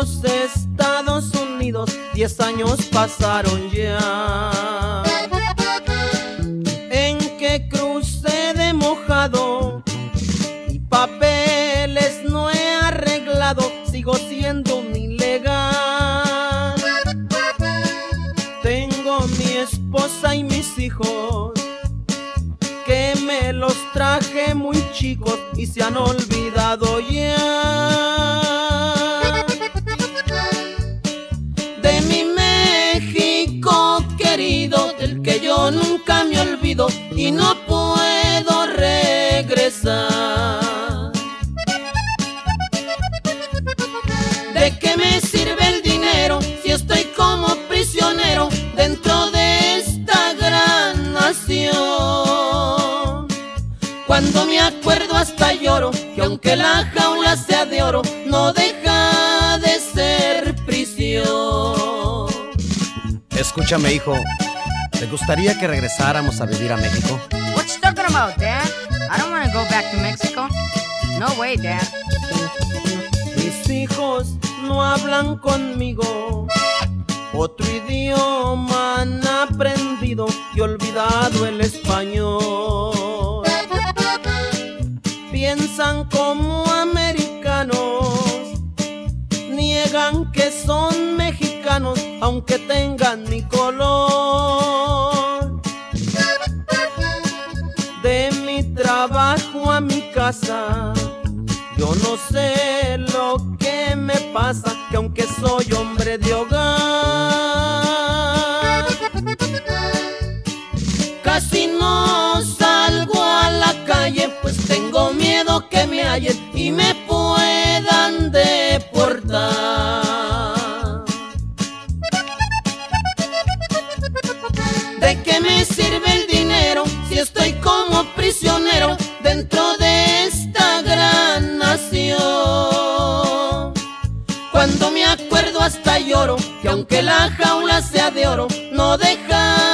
los Estados Unidos, 10 años pasaron ya. En que crucé de mojado y papeles no he arreglado, sigo siendo un ilegal. Tengo mi esposa y mis hijos, que me los traje muy chicos y se han olvidado ya de mi México querido, del que yo nunca me olvido y no puedo regresar. ¿De qué me sirve el dinero si estoy como prisionero dentro de esta gran nación? Cuando me acuerdo hasta lloro, que aunque la jaula sea de oro, no deja de ser prisión. Escúchame, hijo, ¿te gustaría que regresáramos a vivir a México? What you talking about, Dad? I don't want to go back to Mexico. No way, Dad. Mis hijos no hablan conmigo, otro idioma han aprendido y olvidado el español. Piensan como americanos, niegan que son mexicanos aunque tengan mi color. De mi trabajo a mi casa, yo no sé lo que me pasa, que aunque soy hombre de hogar, casi no salgo a la calle, pues tengo miedo que me hallen y me puedan deportar. ¿De qué me sirve el dinero si estoy como prisionero dentro de esta gran nación? Cuando me acuerdo hasta lloro, que aunque la jaula sea de oro, no deja